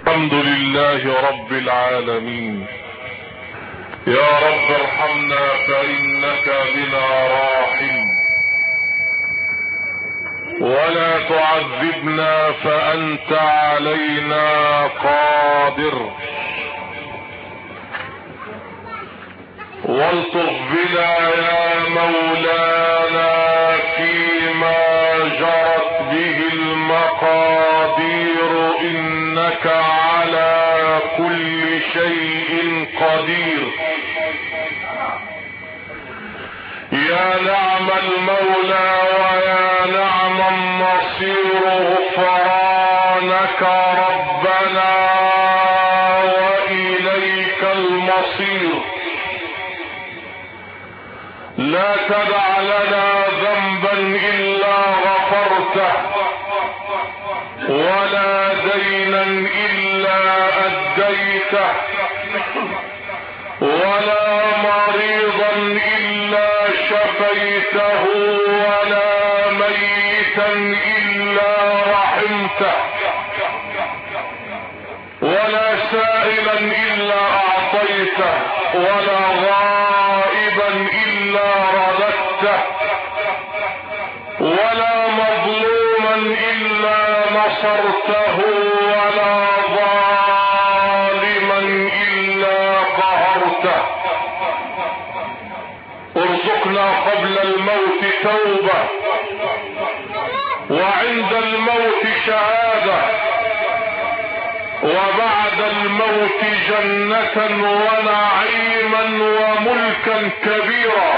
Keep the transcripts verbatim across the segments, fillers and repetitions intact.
الحمد لله رب العالمين. يا رب ارحمنا فإنك بنا راحم، ولا تعذبنا فأنت علينا قادر، والطف بنا يا مولانا فيما جرت به المقادير، إنك على كل شيء قدير. يا نعم المولى ويا نعم النصير، غفرانك ربنا وإليك المصير. لا تدع لنا ذنبا إلا غفرته، ولا دينا إلا أديته، ولا مريضا إلا شفيته، ولا ميتا إلا رحمته، ولا سائلا إلا أعطيته، ولا غائبا إلا رددته، ولا مظلوما إلا نصرته، ولا ظالما إلا قهرته. ارزقنا قبل الموت توبة، وعند الموت شهادة، وبعد الموت جنة ونعيما وملكا كبيرا.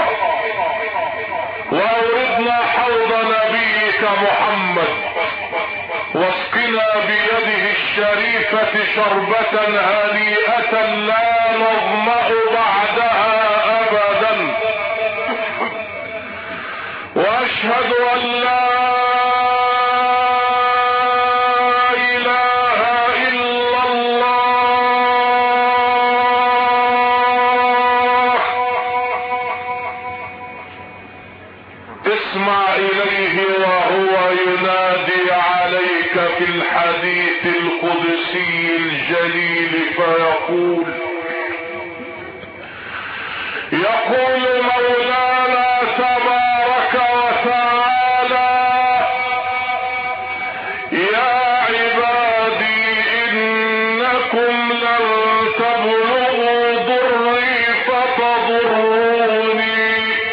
وأوردنا حوض نبيك محمد، واسقنا بيده الشريفة شربة هنيئة لا نظمأ بعدها أبدا. وأشهد أن لا في الحديث القدسي الجليل فيقول يقول مولانا تبارك وتعالى: يا عبادي إنكم لن تبلغوا ضري فتضروني،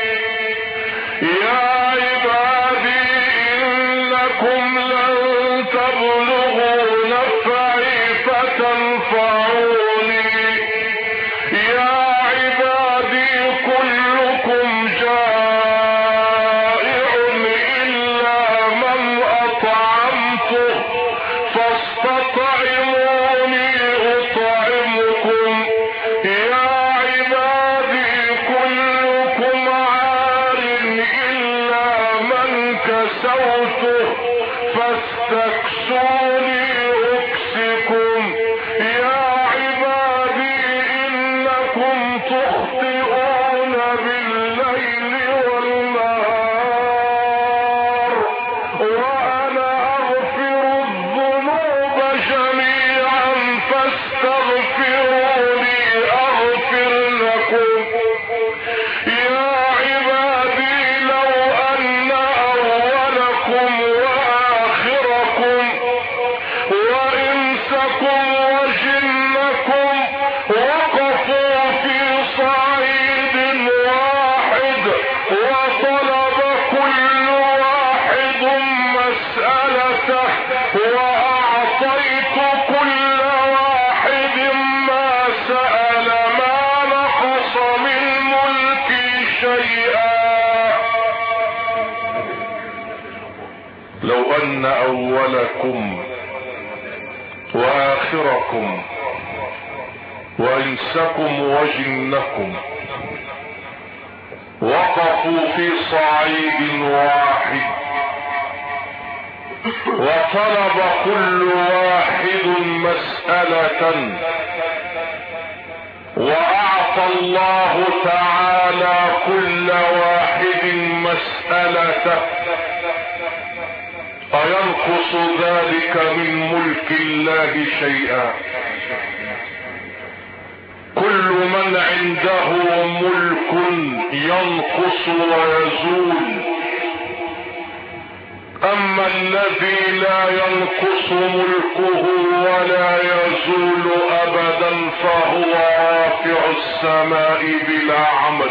يا عبادي إنكم لن تبلغوا نفعي فتنفعوني، يا عبادي كلكم جائع إلا من أطعمته فاستطعموني أطعمكم، يا عبادي كلكم عار إلا من كسوته فاستكسوني أكسكم، يا عبادي إنكم تخطئون بالليل والنهار، وأنا أغفر الذنوب جميعا فاستغفروني أغفر لكم، يا عبادي لو أن أولكم وآخركم وإنسكم وجنكم وقفوا في صعيد واحد وطلب كل واحد مسألته وأعطيت كل واحد ما سأل ما نقص من ملكي شيئا. لو أن أولكم وآخركم وإنسكم وجنكم وقفوا في صعيد واحد وطلب كل واحد مسألة وأعطى الله تعالى كل واحد مسألته، أينقص ذلك من ملك الله شيئا؟ كل من عنده ملك ينقص ويزول، اما الذي لا ينقص ملكه ولا يزول ابدا فهو رافع السماء بلا عمد.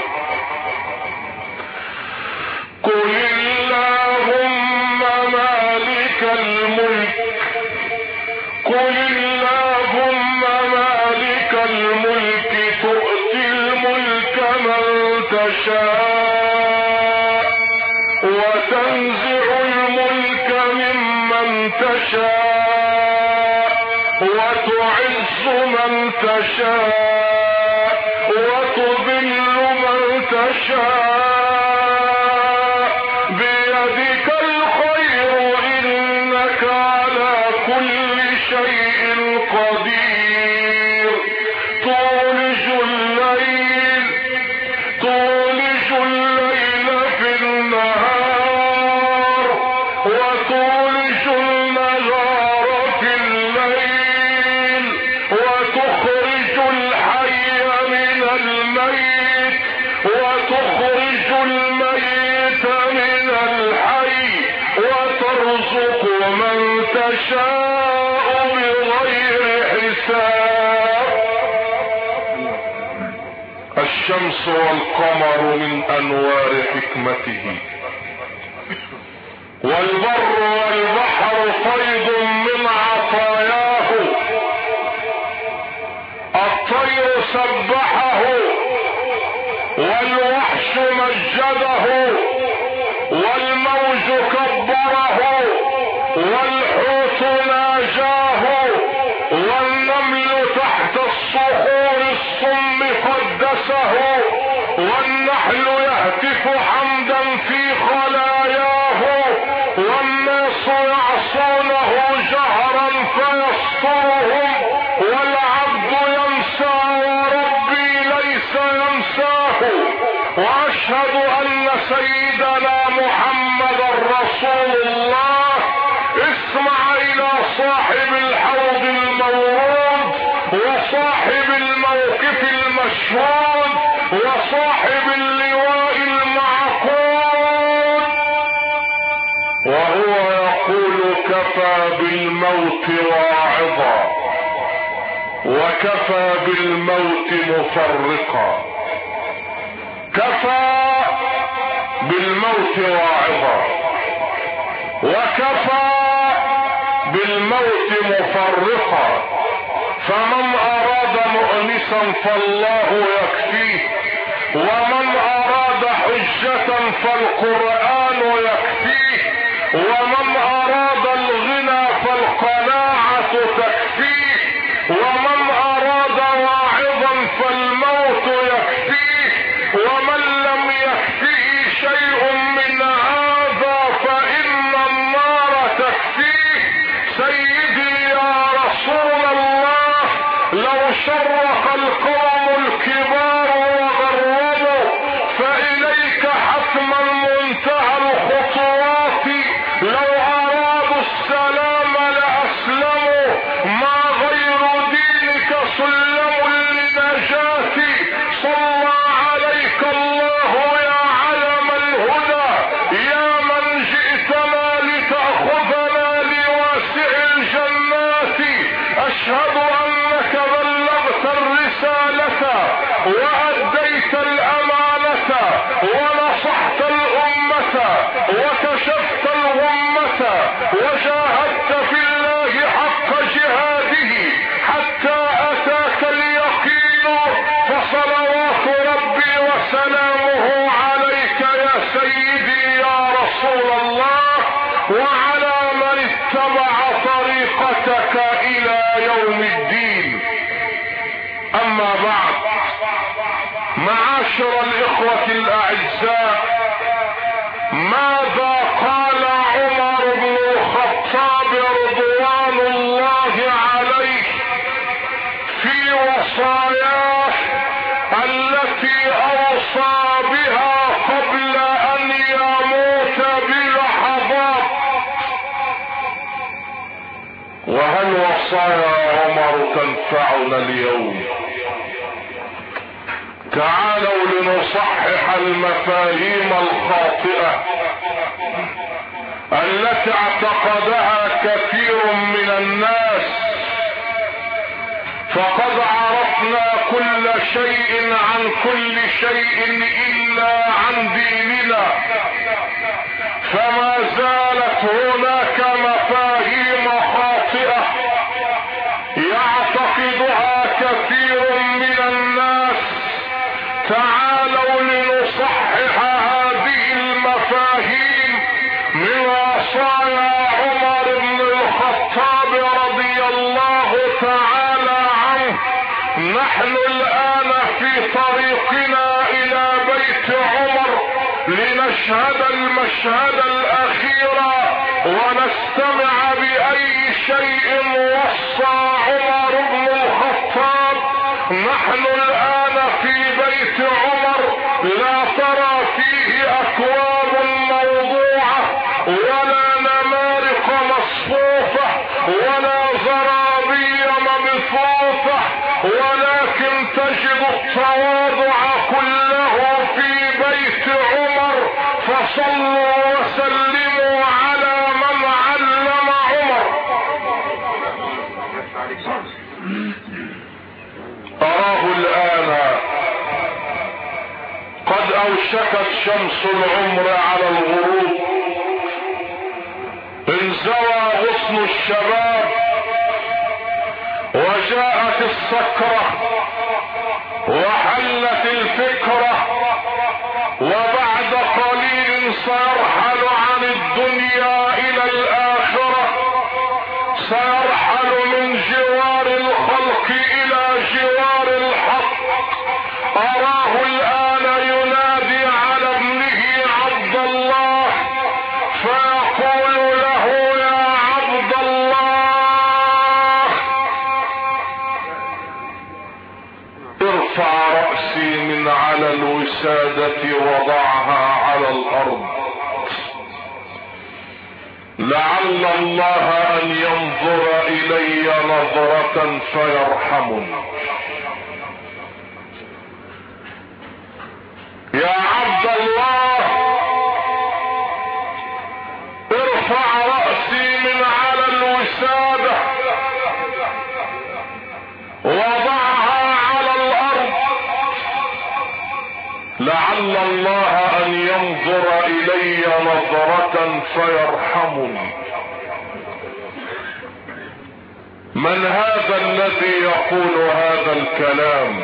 قل اللهم مالك الملك، قل اللهم مالك الملك تؤتي الملك من تشاء وتنزع الملك ممن تشاء وتعز من تشاء وتذل من تشاء، بيدك الخير إنك على كل شيء قدير. تولج الليل تولج الليل في النهار وتولج النهار في الليل وتخرج الحي من الميت وتخرج الميت من الحي وترزق من تشاء بغير حساب. الشمس والقمر من انوار حكمته، والبر والبحر فيض من عطاياه، الطير سبحه والوحش مجده والموج كبره والحوت ناجاه والنمل تحت الصخور الصم قدسه والنحل يهتف حمدا في خلاياه والناس يعصونه جهرا فيسترهم والعبد ينسى وربي ليس ينساه. واشهد ان سيدنا محمد رسول الله. اسمع الى صاحب الحوض المورود وصاحب الموقف المشهود وصاحب اللواء المعقود، وهو يقول كفى بالموت واعظا وكفى بالموت مفرقا. كفى بالموت واعظا وكفى بالموت مفرقا، فمن اراد مؤنسا فالله يكفيه، ومن اراد حجة فالقرآن يكفيه، ومن اراد الغنى فالقناعة تكفيه، ومن اراد واعظا فالموت يكفيه، ومن لم يكفيه شيء من هذا فإن النار تكفيه. سيدي يا رسول الله، لو شرق القوم الكبار وغربوا فإليك حتما منتهى الخطوات، لو أرادوا السلام لأسلموا، ما غير دينك سلم للنجاة. صلى عليك الله يا علم الهدى، يا من جئتنا لتأخذنا لواسع الجنات. أشهد أنك بلغت الرسالة وأديت الأمانة ونصحت الأمة وكشفت الغمة وجاهدت في الله حق جهاده حتى أتاك اليقين، فصلوات ربي وسلامه عليك يا سيدي يا رسول الله وعلى من اتبع طريقتك إلى يوم الدين. أما بعد، معاشر الإخوة الأعزاء، ماذا قال عمر بن الخطاب رضوان الله عليه في وصاياه التي أوصى بها قبل أن يموت بلحظات؟ وصايا عمر تنفعنا اليوم. تعالوا لنصحح المفاهيم الخاطئة التي اعتقدها كثير من الناس، فقد عرفنا كل شيء عن كل شيء إلا عن ديننا، فما زالت هناك مفاهيم خاطئة يعتقدها كثير من الناس. تعالوا لنصحح هذه المفاهيم من وصايا عمر بن الخطاب رضي الله تعالى عنه. نحن الآن في طريقنا إلى بيت عمر لنشهد المشهد الأخير ونستمع بأي شيء وصى عمر بن الخطاب. نحن الآن في بيت عمر لا ترى فيه أكواب موضوعة ولا نمارق مصفوفة ولا زرابي مبثوثة، ولكن تجد التواضع كله في بيت عمر. فصلوا وسلموا على من علم عمر. أراه الآن قد أوشكت شمس العمر على الغروب، انزوى غصن الشباب وجاءت السكرة وحلت الفكرة، وبعد قليل سيرحل عن الدنيا إلى الآخرة، سيرحل من جوار الخلق إلى جوار الحق. أراه الآن ينادي على ابنه عبد الله فيقول له يا عبد الله ارفع رأسي من على الوسادة وضعها على الأرض، لعل الله أن ينظر إلي نظرة فيرحمني. يا عبد الله ارفع رأسي من على الوسادة وضعها على الأرض، لعل الله أن ينظر إلي نظرة فيرحمني. من هذا الذي يقول هذا الكلام؟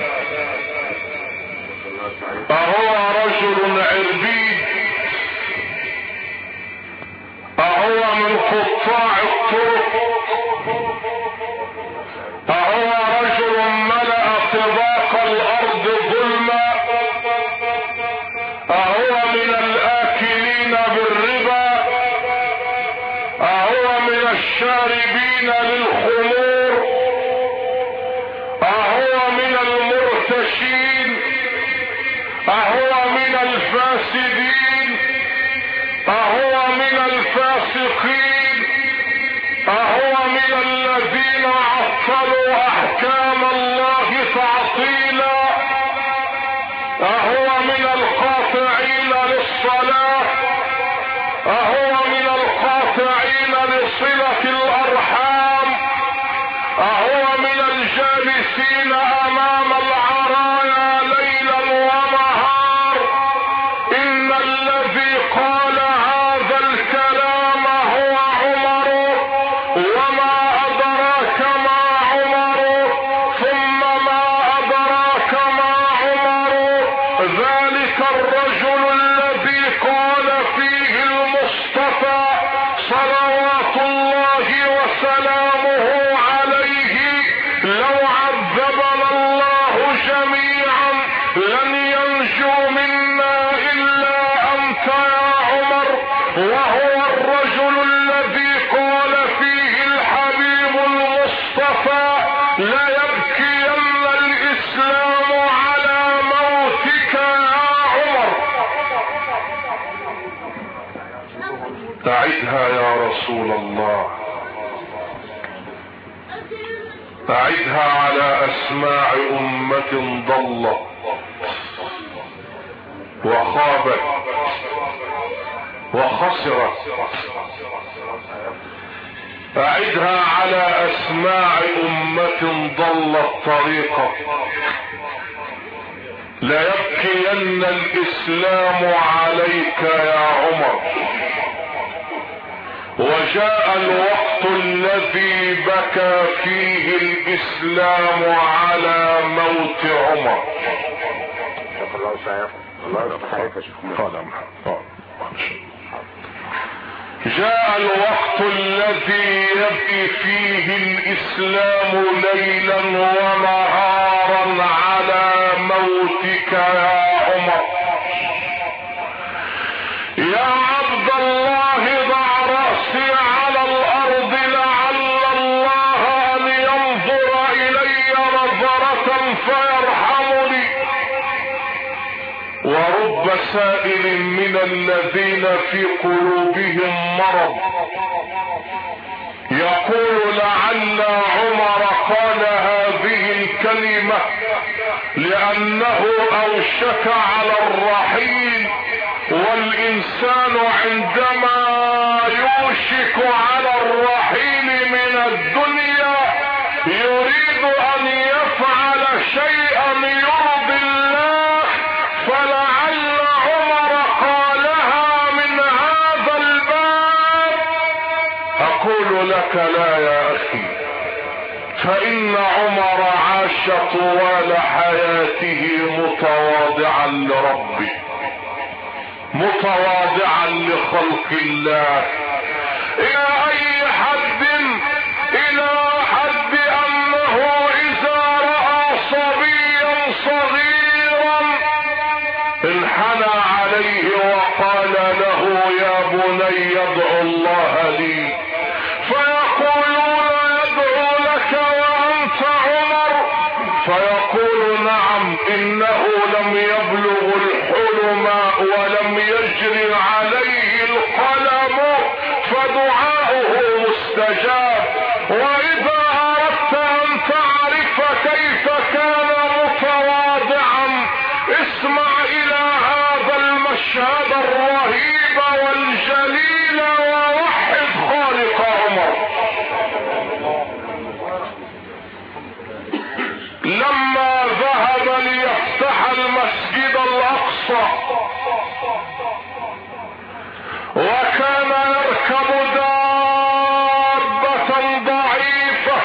أهو رجل عربيد؟ أهو من قطاع الطرق؟ أهو رجل ملأ طباق الأرض ظلما؟ أهو من الآكلين بالربا؟ أهو من الشاربين للخمور؟ أهو من المرتشين؟ أهو من الفاسدين؟ أهو من الفاسقين؟ أهو من الذين عطلوا أحكام الله تعطيلا؟ أهو من القاطعين للصلاة؟ أهو من القاطعين لصلة الأرحام؟ أهو من الجالسين أمام العرايا ليلا ونهار؟ إن الذي قال هذا الكلام هو عمر، وما أدراك ما عمر، ثم ما أدراك ما عمر. ذلك الرجل الذي قال فيه المصطفى صلوات الله وسلامه عليه لو عذبنا الله جميعا لن ينجو منا إلا أنت يا عمر. وهو الرجل الذي قال فيه الحبيب المصطفى ليبكين الإسلام على موتك يا عمر. أعدها يا رسول الله. أعدها على أسماع أمة ضلت وخابت وخسرت. أعدها على أسماع أمة ضلت طريقة. ليبكين الإسلام عليك يا عمر. وجاء الوقت الذي بكى فيه الإسلام على موت عمر. جاء الوقت الذي يبكي فيه الإسلام ليلا ونهارا على موتك يا عمر. يا عبد الله ضع رأسي على الأرض لعل الله أن ينظر إلي نظرة فيرحمني. ورب سائل من الذين في قلوبهم مرض يقول لعل عمر قال هذه الكلمة لأنه أوشك على الرحيل. والإنسان عندما يوشك على الرحيل من الدنيا يريد أن يفعل شيئا يرضي الله. فلعل عمر قالها من هذا الباب. أقول لك لا يا أخي، فإن عمر عاش طوال حياته متواضعا لربه متواضعا لخلق الله. إلى أي حد؟ إلى حد أنه إذا رأى صبيا صغيرا انحنى عليه وقال له يا بني ادعو الله لي. فيقولون يدعو لك وأنت عمر. فيقول نعم إنه لم يبلغ الحلم ولم يجري عليه القلم فدعاؤه مستجاب. وإذا أردت أن تعرف كيف كان متواضعا اسمع إلى هذا المشهد الرهيب والجليل ووحد خالق عمر. لما ذهب ليفتح المسجد الأقصى وكان يركب دابة ضعيفة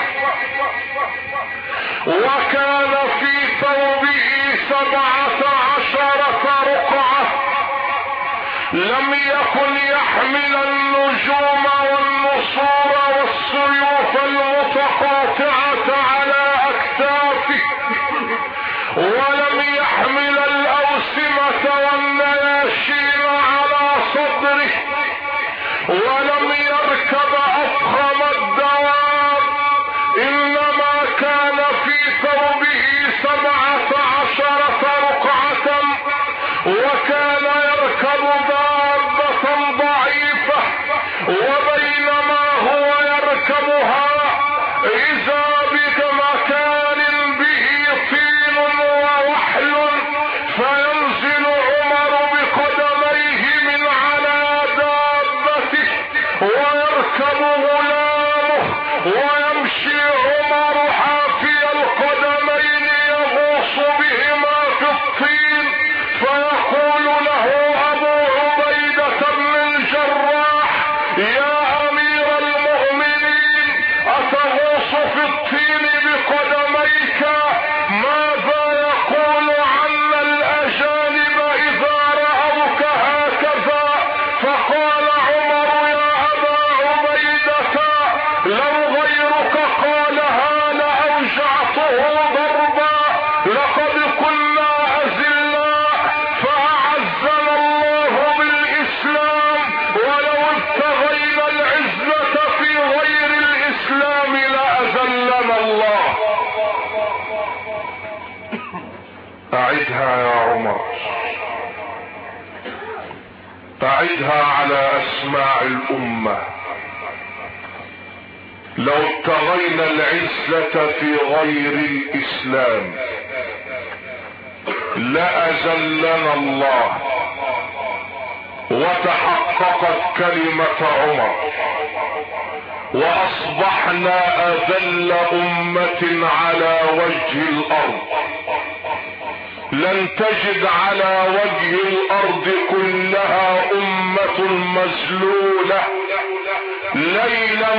وكان في ثوبه سبعة عشرة رقعة لم يكن يحمل النجوم والنصور والسيوف المتقاطعة على أكتافه ولم يحمل الأوسمة والنياشين على صدره ولم يركب أفخم الدواب. إنما كان في ثوبه سبعة عشرة رقعة وكان يركب دابة ضعيفة. وبينما هو يركبها إذا بمكان به طين ووحل فينزل عمر بقدميه من على دابته ويركب غلامه ويمشي عمر حافي القدمين يغوص بهما في الطين. فيقول له أبو عبيدة بن الجراح يا أمير المؤمنين أتغوص في الطين بقدميك؟ ماذا يقول عنا الأجانب إذا رأوك هكذا؟ فقال عمر يا أبا عبيدة لو غيرك قالها لأوجعته ضربا. لقد كنا أذلاء فأعزنا الله بالإسلام ولو ابتغينا العزة في غير الإسلام لأذلنا الله. أعدها يا عمر، أعدها على أسماع الأمة. لو ابتغينا العزة في غير الاسلام لأذلنا الله وتحققت كلمة عمر واصبحنا اذل امة على وجه الارض. لن تجد على وجه الارض كلها امة مذلولة ليلا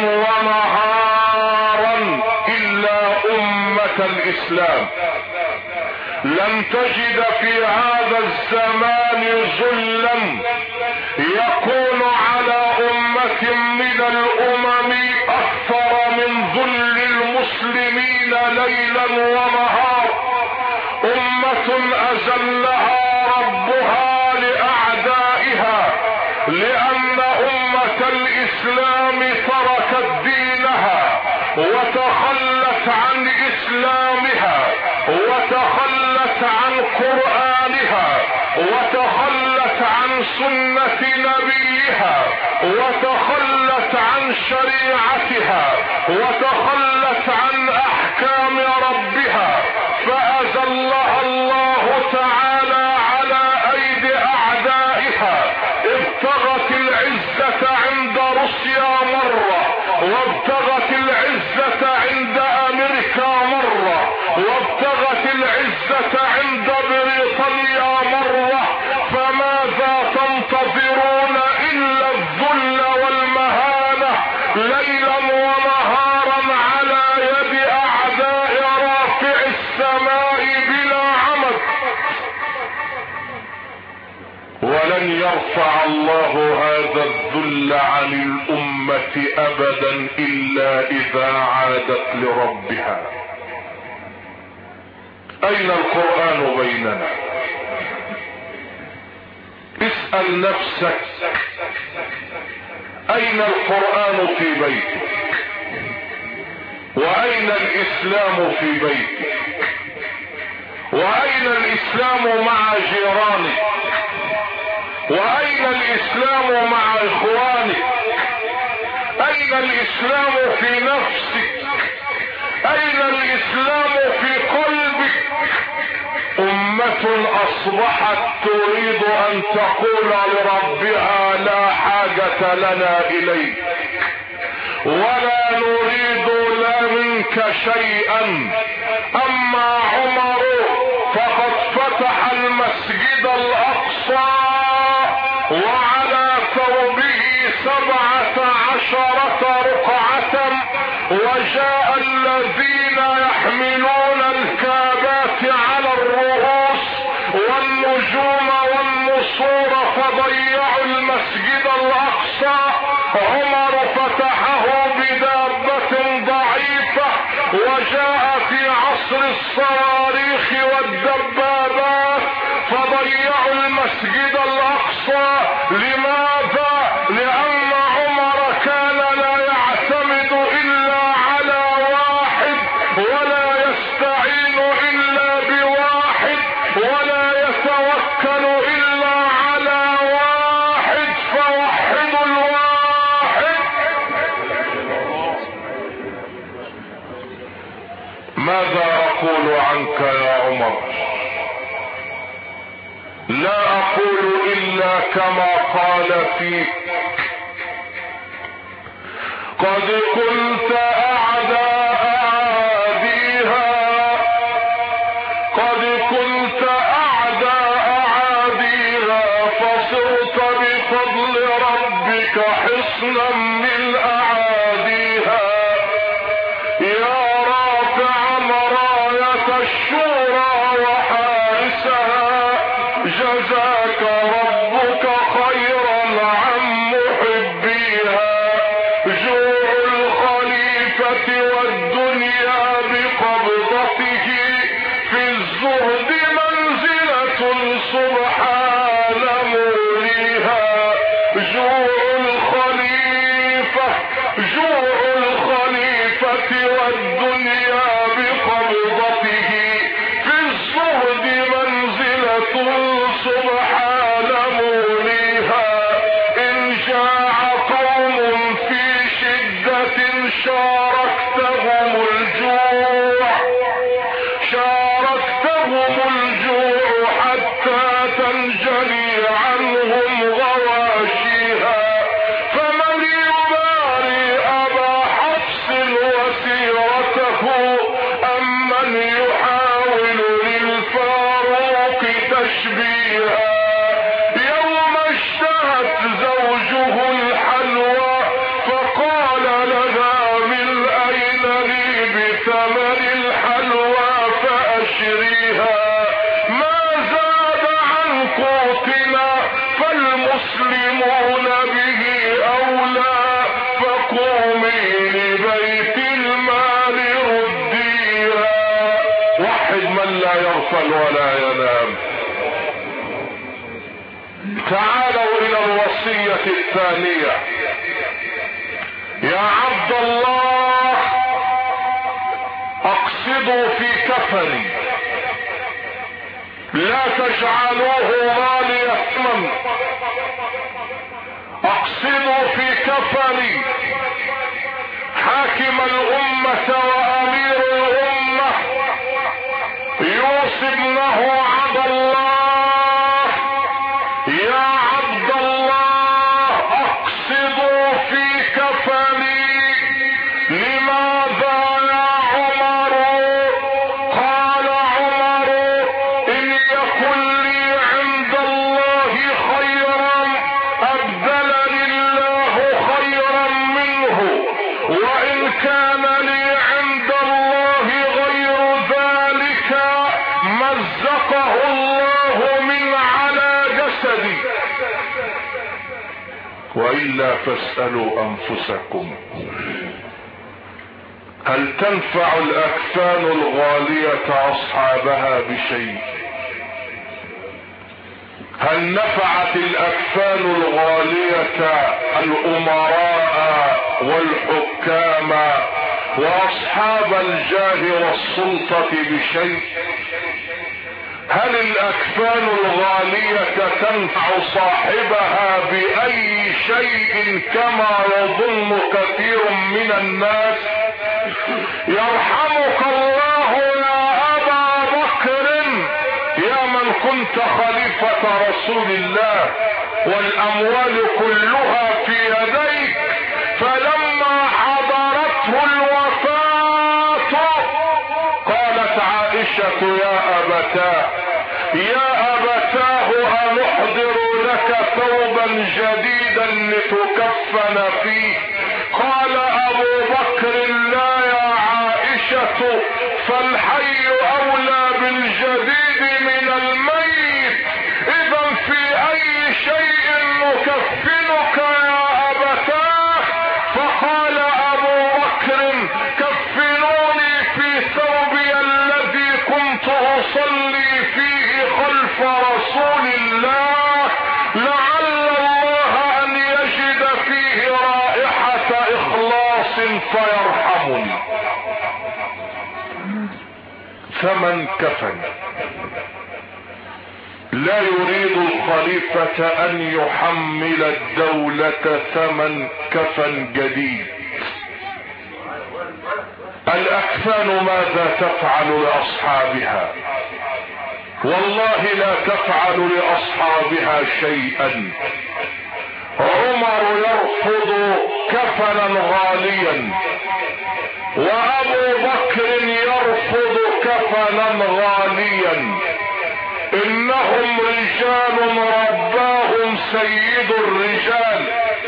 ونهارا الا امة الاسلام. لن تجد في هذا الزمان ذلا يكون على امة من الامم اكثر من ذل المسلمين ليلا ونهار. امة اذلها ربها لاعدائها لان امة الاسلام تركت دينها وتخلت عن اسلامها وتخلت عن قرآنها وتخلت عن سنة نبيها وتخلت عن شريعتها وتخلت عن احكام ربها فأذلها الله تعالى على ايدي اعدائها. ابتغت العزة عند روسيا مرة وابتغت العزة عند امريكا مرة وابتغت العزة عند بريطانيا مرة. فماذا تنتظرون الا الذل والمهانة ليلا ونهارا على يد اعداء رافع السماء بلا عمد. ولن يرفع الله هذا الذل عن الامة ابدا الا اذا عادت لربها. اين القرآن بيننا؟ اسأل نفسك اين القرآن في بيتك؟ واين الاسلام في بيتك؟ واين الاسلام مع جيرانك؟ واين الاسلام مع اخوانك؟ اين الاسلام في نفسك؟ اين الاسلام في قلبك؟ امة اصبحت تريد ان تقول لربها لا حاجة لنا اليك ولا نريد لا منك شيئا. اما عمر فقد فتح المسجد الاقصى وعلى ثوبه سبعة عشرة رقعة وجاء الذين يحملون الكابات على الرؤوس والنجوم والنصور فضيعوا المسجد الاقصى. عمر فتحه بدابة ضعيفة وجاء في عصر الصواريخ والدبابات فضيعوا المسجد الاقصى. لماذا؟ لان عمر كان لا يعتمد الا على واحد ولا يستعين الا بواحد ولا يتوكل الا على واحد. فوحدوا الواحد. ماذا اقول عنك يا عمر؟ لا اقول الا كما قال فيك قد كنت اعدى اعاديها قد كنت اعدى اعاديها فصرت بفضل ربك حصنا من اعاديها. يا رافع مراية الشورى وحارسها جزاك ربك خيرا عن محبيها. جوع الخليفة تنجلي عنهم غواشيها. فمن يباري أبا حفص وسيرته أم من يحاول للفاروق تشبيها. يوم اشتهت زوجه الحلوى فقال لها من أين لي بثمن الحلوى فأشريها. ما زاد عن قوتنا فالمسلمون به أولى فقومي لبيت المال رديها. وحد من لا يغفل ولا ينام. تعالوا إلى الوصية الثانية. يا عبد الله اقصدوا في كفني، لا تجعلوه غالي الثمن. اقصدوا في كفني حاكم الامة وامير الامة يوصي ابنه عبد الله. يا عبد الله اقصدوا في كفني. لماذا يا عمر؟ قال عمر ان يكن لي عند الله خيرا ابدلني الله خيرا منه، وان كان لي عند الله غير ذلك مزقه الله من على جسدي. وإلا فاسألوا أنفسكم هل تنفع الأكفان الغالية أصحابها بشيء؟ هل نفعت الأكفان الغالية الأمراء والحكام وأصحاب الجاه والسلطة بشيء؟ هل الأكفان الغالية تنفع صاحبها بأي شيء كما يظن كثير من الناس؟ يرحمك الله يا أبا بكر، يا من كنت خليفة رسول الله والأموال كلها في يديك، فلما حضرته الوفاة قالت عائشة يا أبتاه يا أبتاه أنحضر لك ثوبا جديدا لتكفن فيه؟ قال أبو بكر لا يا عائشة، فالحي أولى بالجديد من الميت. إذا في أي شيء نكفنك يا أبتاه؟ فقال أبو بكر كفنوني في ثوبي الذي كنت أصلي فيه خلف رسول الله، لعل الله أن يجد فيه رائحة إخلاص فيرحمني. ثمن كفن. لا يريد الخليفة أن يحمل الدولة ثمن كفن جديد. الأكفان ماذا تفعل لأصحابها؟ والله لا تفعل لأصحابها شيئا. عمر يرفض كفنا غاليا، وأبو بكر يرفض كفنا غاليا. إنهم رجال رباهم سيد الرجال،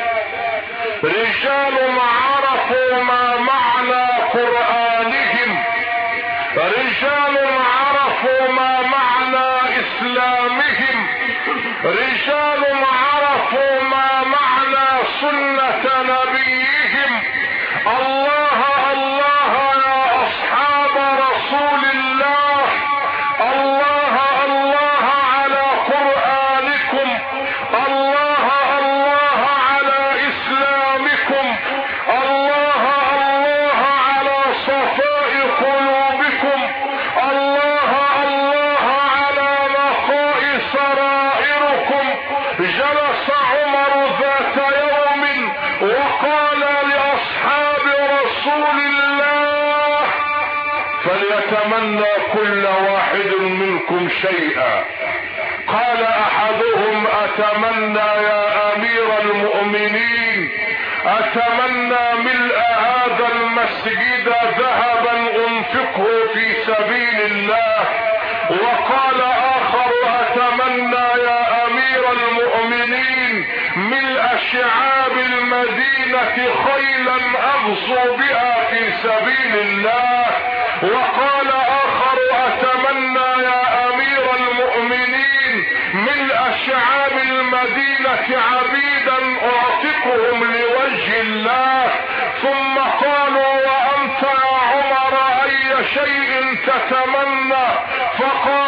رجال عرفوا ما معنى قرآنهم، رجال عرفوا ما معنى إسلامهم، رجال عرفوا ما معنى سنة نبيهم. الله الله يا أصحاب رسول الله، الله الله على قرآنكم، الله الله على إسلامكم، الله الله على صفاء قلوبكم، الله الله على نقاء سرائركم. جلس عمر ذات يوم وقال لأصحاب رسول الله فليتمنى كل واحد منكم شيئا. قال احدهم اتمنى يا امير المؤمنين، اتمنى ملء هذا المسجد ذهبا انفقه في سبيل الله. وقال اخر اتمنى يا امير المؤمنين ملء شعاب المدينة خيلا اغزو بها في سبيل الله. وقال اخر اتمنى يا امير المؤمنين ملء شعاب المدينة عبيدا اعتقهم لوجه الله. ثم قالوا وانت يا عمر اي شيء تتمنى؟ فقال